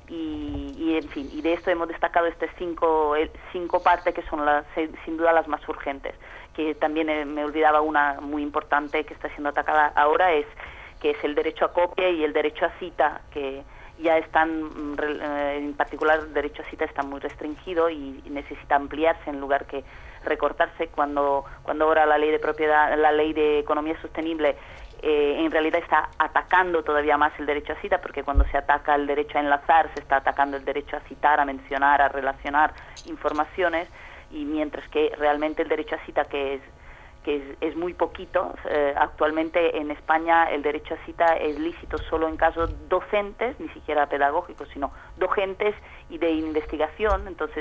Y en fin, y de esto hemos destacado estas cinco partes, que son sin duda las más urgentes. Que también me olvidaba una muy importante que está siendo atacada ahora, que es el derecho a copia y el derecho a cita, que ya están, en particular el derecho a cita está muy restringido y necesita ampliarse en lugar que recortarse, cuando ahora la ley de propiedad, la ley de economía sostenible, en realidad está atacando todavía más el derecho a cita, porque cuando se ataca el derecho a enlazar, se está atacando el derecho a citar, a mencionar, a relacionar informaciones, y mientras que realmente el derecho a cita, que es muy poquito, actualmente en España el derecho a cita es lícito solo en casos docentes, ni siquiera pedagógicos, sino docentes y de investigación. Entonces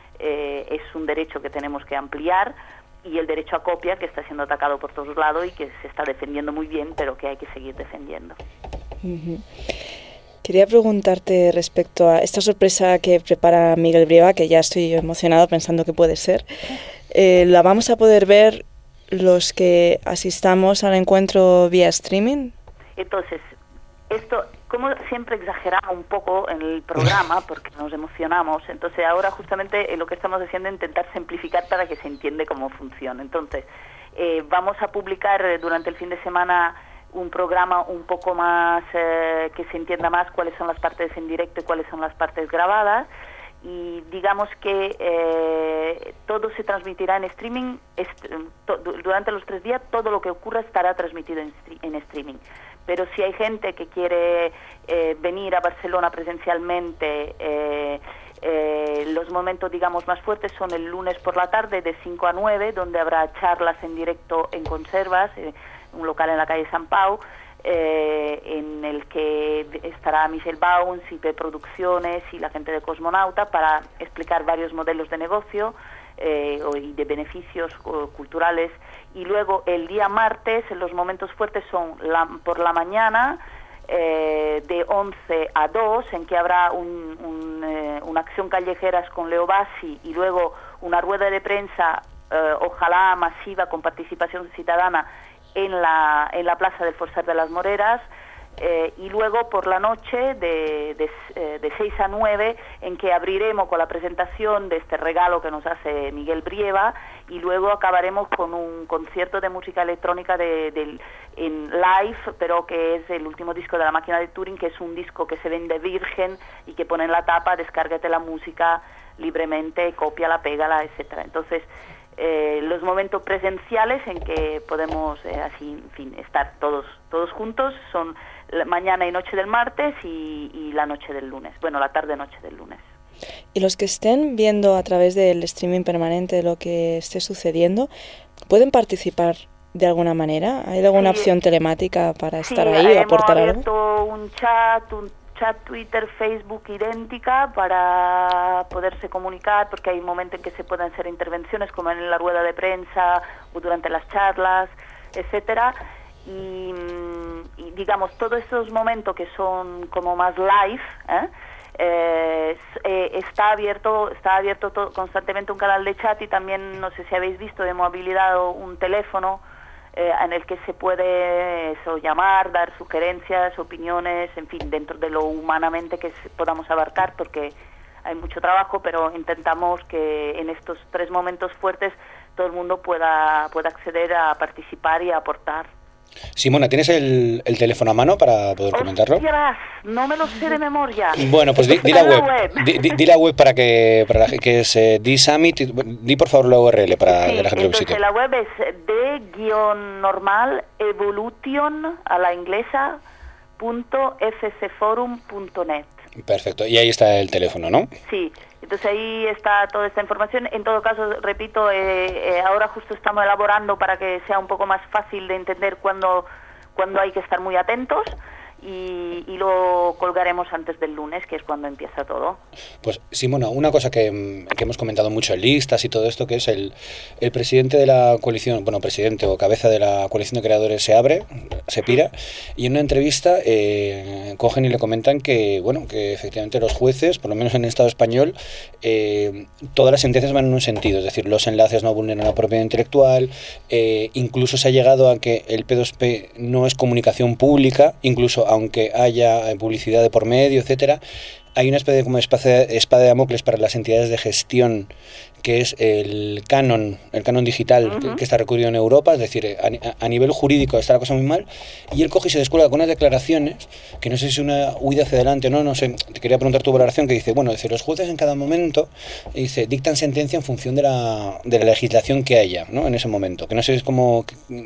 es un derecho que tenemos que ampliar, y el derecho a copia, que está siendo atacado por todos lados y que se está defendiendo muy bien, pero que hay que seguir defendiendo. Uh-huh. Quería preguntarte respecto a esta sorpresa que prepara Miguel Brieva, que ya estoy emocionado pensando que puede ser. ¿La vamos a poder ver los que asistamos al encuentro vía streaming? Entonces, esto, como siempre exageramos un poco en el programa porque nos emocionamos, entonces ahora justamente lo que estamos haciendo es intentar simplificar para que se entienda cómo funciona. Entonces, vamos a publicar durante el fin de semana un programa un poco más, que se entienda más cuáles son las partes en directo y cuáles son las partes grabadas. Y digamos que todo se transmitirá en streaming. Durante los 3 días todo lo que ocurra estará transmitido en streaming. Pero si hay gente que quiere venir a Barcelona presencialmente, los momentos, digamos, más fuertes son el lunes por la tarde de 5 a 9, donde habrá charlas en directo en Conservas, un local en la calle San Pau, en el que estará Michelle Bauns, IP Producciones y la gente de Cosmonauta para explicar varios modelos de negocio y de beneficios culturales. Y luego el día martes los momentos fuertes son por la mañana, de 11 a 2, en que habrá una acción callejeras con Leo Bassi, y luego una rueda de prensa, ojalá masiva, con participación ciudadana en la Plaza del Fossar de las Moreras, y luego por la noche de 6 a 9, en que abriremos con la presentación de este regalo que nos hace Miguel Brieva, y luego acabaremos con un concierto de música electrónica en live, pero que es el último disco de La Máquina de Turing, que es un disco que se vende virgen y que pone en la tapa: descárgate la música libremente, cópiala, pégala, etcétera. Entonces, los momentos presenciales en que podemos así, en fin, estar todos juntos son la mañana y noche del martes y la noche del lunes, bueno, la tarde-noche del lunes. Y los que estén viendo a través del streaming permanente lo que esté sucediendo, ¿pueden participar de alguna manera? ¿Hay alguna opción telemática para estar ahí o aportar algo? Sí, hemos abierto un chat chat Twitter, Facebook idéntica para poderse comunicar, porque hay un momento en que se pueden hacer intervenciones como en la rueda de prensa o durante las charlas, etcétera. Y digamos, todos esos momentos que son como más live, está abierto constantemente un canal de chat, y también, no sé si habéis visto, hemos habilitado un teléfono en el que se puede llamar, dar sugerencias, opiniones, en fin, dentro de lo humanamente que podamos abarcar, porque hay mucho trabajo, pero intentamos que en estos 3 momentos fuertes todo el mundo pueda acceder a participar y a aportar. Simona, ¿tienes el teléfono a mano para poder comentarlo? ¡Hostias! No me lo sé de memoria. Bueno, pues di la web. Di la web para que es D-Summit. Di por favor la URL para que la gente lo visite. La web es d-normal evolution a la inglesa .fcforum.net. Perfecto, y ahí está el teléfono, ¿no? Sí, entonces ahí está toda esta información. En todo caso, repito, ahora justo estamos elaborando para que sea un poco más fácil de entender cuándo hay que estar muy atentos, y lo colgaremos antes del lunes, que es cuando empieza todo. Pues Simona, una cosa que hemos comentado mucho en listas y todo esto, que es el presidente de la coalición, bueno, presidente o cabeza de la coalición de creadores se pira, y en una entrevista cogen y le comentan que, bueno, que efectivamente los jueces, por lo menos en el Estado español, todas las sentencias van en un sentido, es decir, los enlaces no vulneran la propiedad intelectual, incluso se ha llegado a que el P2P no es comunicación pública, incluso aunque haya publicidad de por medio, etcétera. Hay una especie de como espada de Damocles para las entidades de gestión, que es el canon digital, que está recurrido en Europa, es decir, a nivel jurídico está la cosa muy mal, y él coge y se descuelga con unas declaraciones, que no sé si es una huida hacia adelante o no sé, te quería preguntar tu valoración, que dice, bueno, los jueces en cada momento, dictan sentencia en función de la legislación que haya, ¿no?, en ese momento, que no sé, es como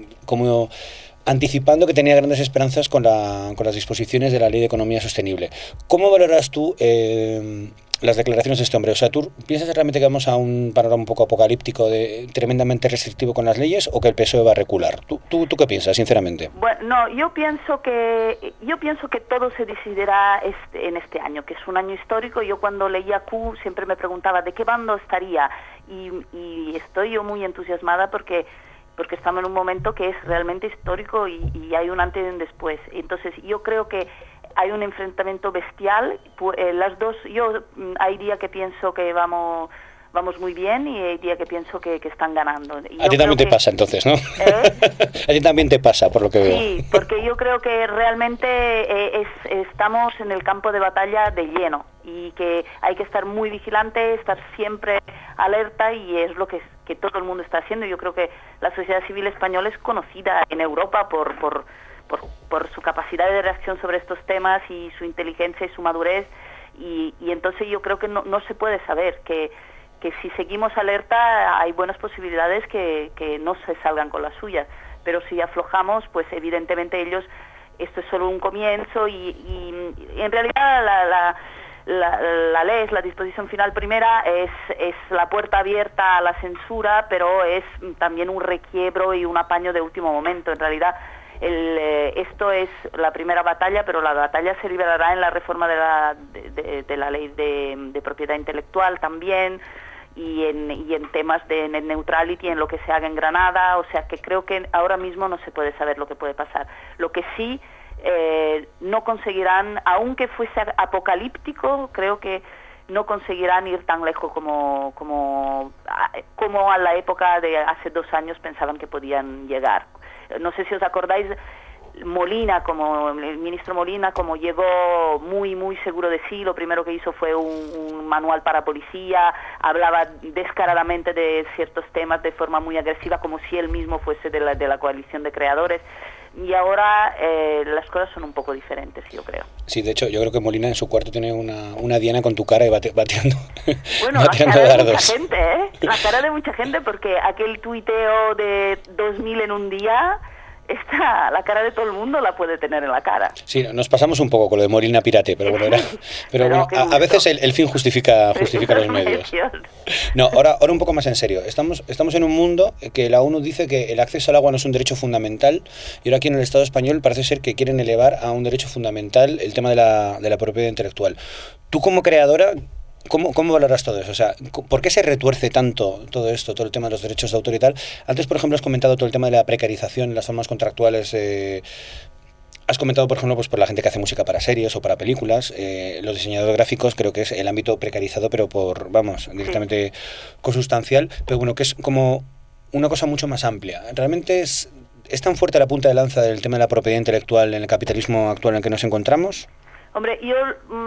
anticipando que tenía grandes esperanzas con las disposiciones de la Ley de Economía Sostenible. ¿Cómo valoras tú las declaraciones de este hombre? O sea, ¿tú piensas realmente que vamos a un panorama un poco apocalíptico, tremendamente restrictivo con las leyes, o que el PSOE va a recular? ¿Tú qué piensas, sinceramente? Bueno, no, yo pienso que todo se decidirá en este año, que es un año histórico. Yo cuando leía Q siempre me preguntaba de qué bando estaría, y estoy yo muy entusiasmada porque estamos en un momento que es realmente histórico, y hay un antes y un después. Entonces yo creo que hay un enfrentamiento bestial. Las dos, yo hay días que pienso que vamos muy bien, y hay días que pienso que están ganando. A ti también te pasa entonces, ¿no? A ti también te pasa, por lo que veo. Sí, porque yo creo que realmente estamos en el campo de batalla de lleno, y que hay que estar muy vigilante, estar siempre alerta, y es lo que todo el mundo está haciendo. Yo creo que la sociedad civil española es conocida en Europa por su capacidad de reacción sobre estos temas, y su inteligencia y su madurez, y entonces yo creo que no se puede saber que si seguimos alerta hay buenas posibilidades que no se salgan con las suyas, pero si aflojamos, pues evidentemente esto es solo un comienzo, y en realidad la ley, la disposición final primera, es la puerta abierta a la censura, pero es también un requiebro y un apaño de último momento. En realidad esto es la primera batalla, pero la batalla se librará en la reforma de la ley de propiedad intelectual también, y en temas de net neutrality, en lo que se haga en Granada. O sea que creo que ahora mismo no se puede saber lo que puede pasar. Lo que sí, no conseguirán, aunque fuese apocalíptico, creo que no conseguirán ir tan lejos como a la época de hace 2 años pensaban que podían llegar. No sé si os acordáis, el ministro Molina, como llegó muy muy seguro de sí, lo primero que hizo fue un manual para policía, hablaba descaradamente de ciertos temas de forma muy agresiva, como si él mismo fuese de la coalición de creadores. Y ahora las cosas son un poco diferentes, yo creo. Sí, de hecho, yo creo que Molina en su cuarto tiene una diana con tu cara y bateando. Bueno, bateando la cara dardos. de mucha gente, La cara de mucha gente, porque aquel tuiteo de 2000 en un día, la cara de todo el mundo la puede tener en la cara. Sí, nos pasamos un poco con lo de Molina Pirate, pero bueno, bueno, a veces el fin justifica los medios. No, ahora un poco más en serio. Estamos en un mundo que la ONU dice que el acceso al agua no es un derecho fundamental, y ahora aquí en el Estado español parece ser que quieren elevar a un derecho fundamental el tema de la propiedad intelectual. Tú como creadora, ¿cómo valoras todo eso? O sea, ¿por qué se retuerce tanto todo esto, todo el tema de los derechos de autor y tal? Antes, por ejemplo, has comentado todo el tema de la precarización, las formas contractuales. Has comentado, por ejemplo, pues por la gente que hace música para series o para películas. Los diseñadores gráficos creo que es el ámbito precarizado, pero directamente consustancial. Pero bueno, que es como una cosa mucho más amplia. Realmente es tan fuerte la punta de lanza del tema de la propiedad intelectual en el capitalismo actual en el que nos encontramos. Hombre, yo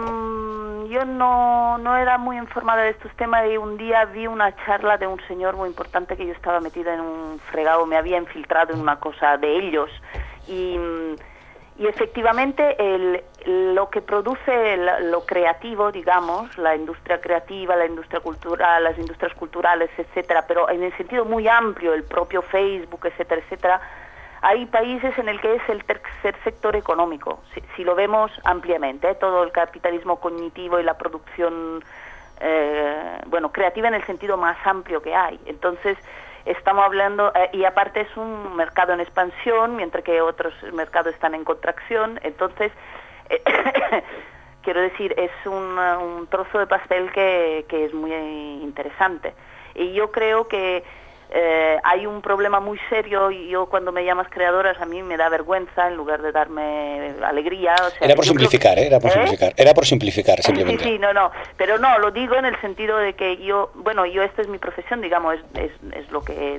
no era muy informada de estos temas, y un día vi una charla de un señor muy importante que yo estaba metida en un fregado, me había infiltrado en una cosa de ellos, y efectivamente lo que produce lo creativo, digamos, la industria creativa, la industria cultural, las industrias culturales, etcétera, pero en el sentido muy amplio, el propio Facebook, etcétera, etcétera. Hay países en el que es el tercer sector económico, si lo vemos ampliamente, todo el capitalismo cognitivo y la producción, creativa en el sentido más amplio que hay. Entonces, estamos hablando, y aparte es un mercado en expansión, mientras que otros mercados están en contracción. Entonces, quiero decir, es un trozo de pastel que es muy interesante. Y yo creo que hay un problema muy serio, y yo cuando me llamas creadoras a mí me da vergüenza en lugar de darme alegría. O sea, era por simplificar, era por simplificar simplemente. Sí, no, pero no, lo digo en el sentido de que yo esta es mi profesión, digamos, es lo que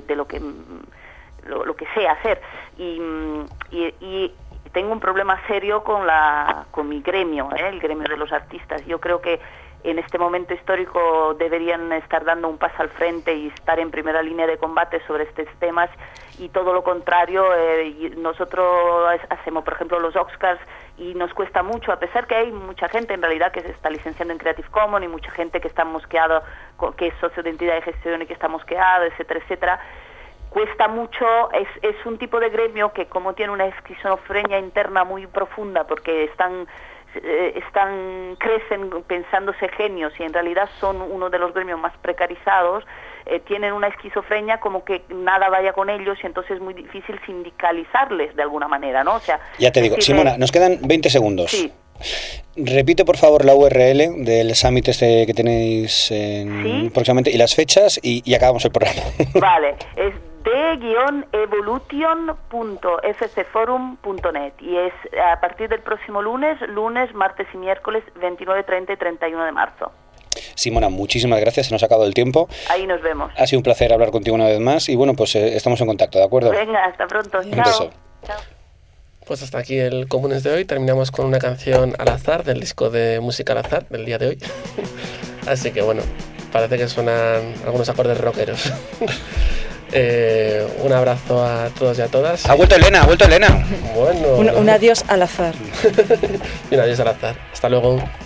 sé hacer, y tengo un problema serio con mi gremio, el gremio de los artistas. Yo creo que en este momento histórico deberían estar dando un paso al frente y estar en primera línea de combate sobre estos temas, y todo lo contrario. Nosotros hacemos, por ejemplo, los Oscars, y nos cuesta mucho, a pesar que hay mucha gente en realidad que se está licenciando en Creative Commons, y mucha gente que está mosqueada, que es socio de entidad de gestión y que está mosqueada, etcétera, etcétera. Cuesta mucho, es un tipo de gremio que como tiene una esquizofrenia interna muy profunda, porque crecen pensándose genios, y en realidad son uno de los gremios más precarizados. Tienen una esquizofrenia, como que nada vaya con ellos, y entonces es muy difícil sindicalizarles de alguna manera, ¿no? O sea, ya te digo, Simona, nos quedan 20 segundos. Sí. Repite por favor la URL del summit que tenéis próximamente, y las fechas, y acabamos el programa. Vale, es de-evolution.fcforum.net, y es a partir del próximo lunes, martes y miércoles 29, 30 y 31 de marzo. Simona, muchísimas gracias, se nos ha acabado el tiempo. Ahí nos vemos. Ha sido un placer hablar contigo una vez más, y bueno, pues estamos en contacto, ¿de acuerdo? Venga, hasta pronto. Un beso. Chao. Pues hasta aquí el Comunes de hoy. Terminamos con una canción al azar del disco de música al azar del día de hoy. Así que bueno, parece que suenan algunos acordes rockeros. Un abrazo a todos y a todas. Ha vuelto Elena. Bueno. Un adiós al azar. Y un adiós al azar. Hasta luego.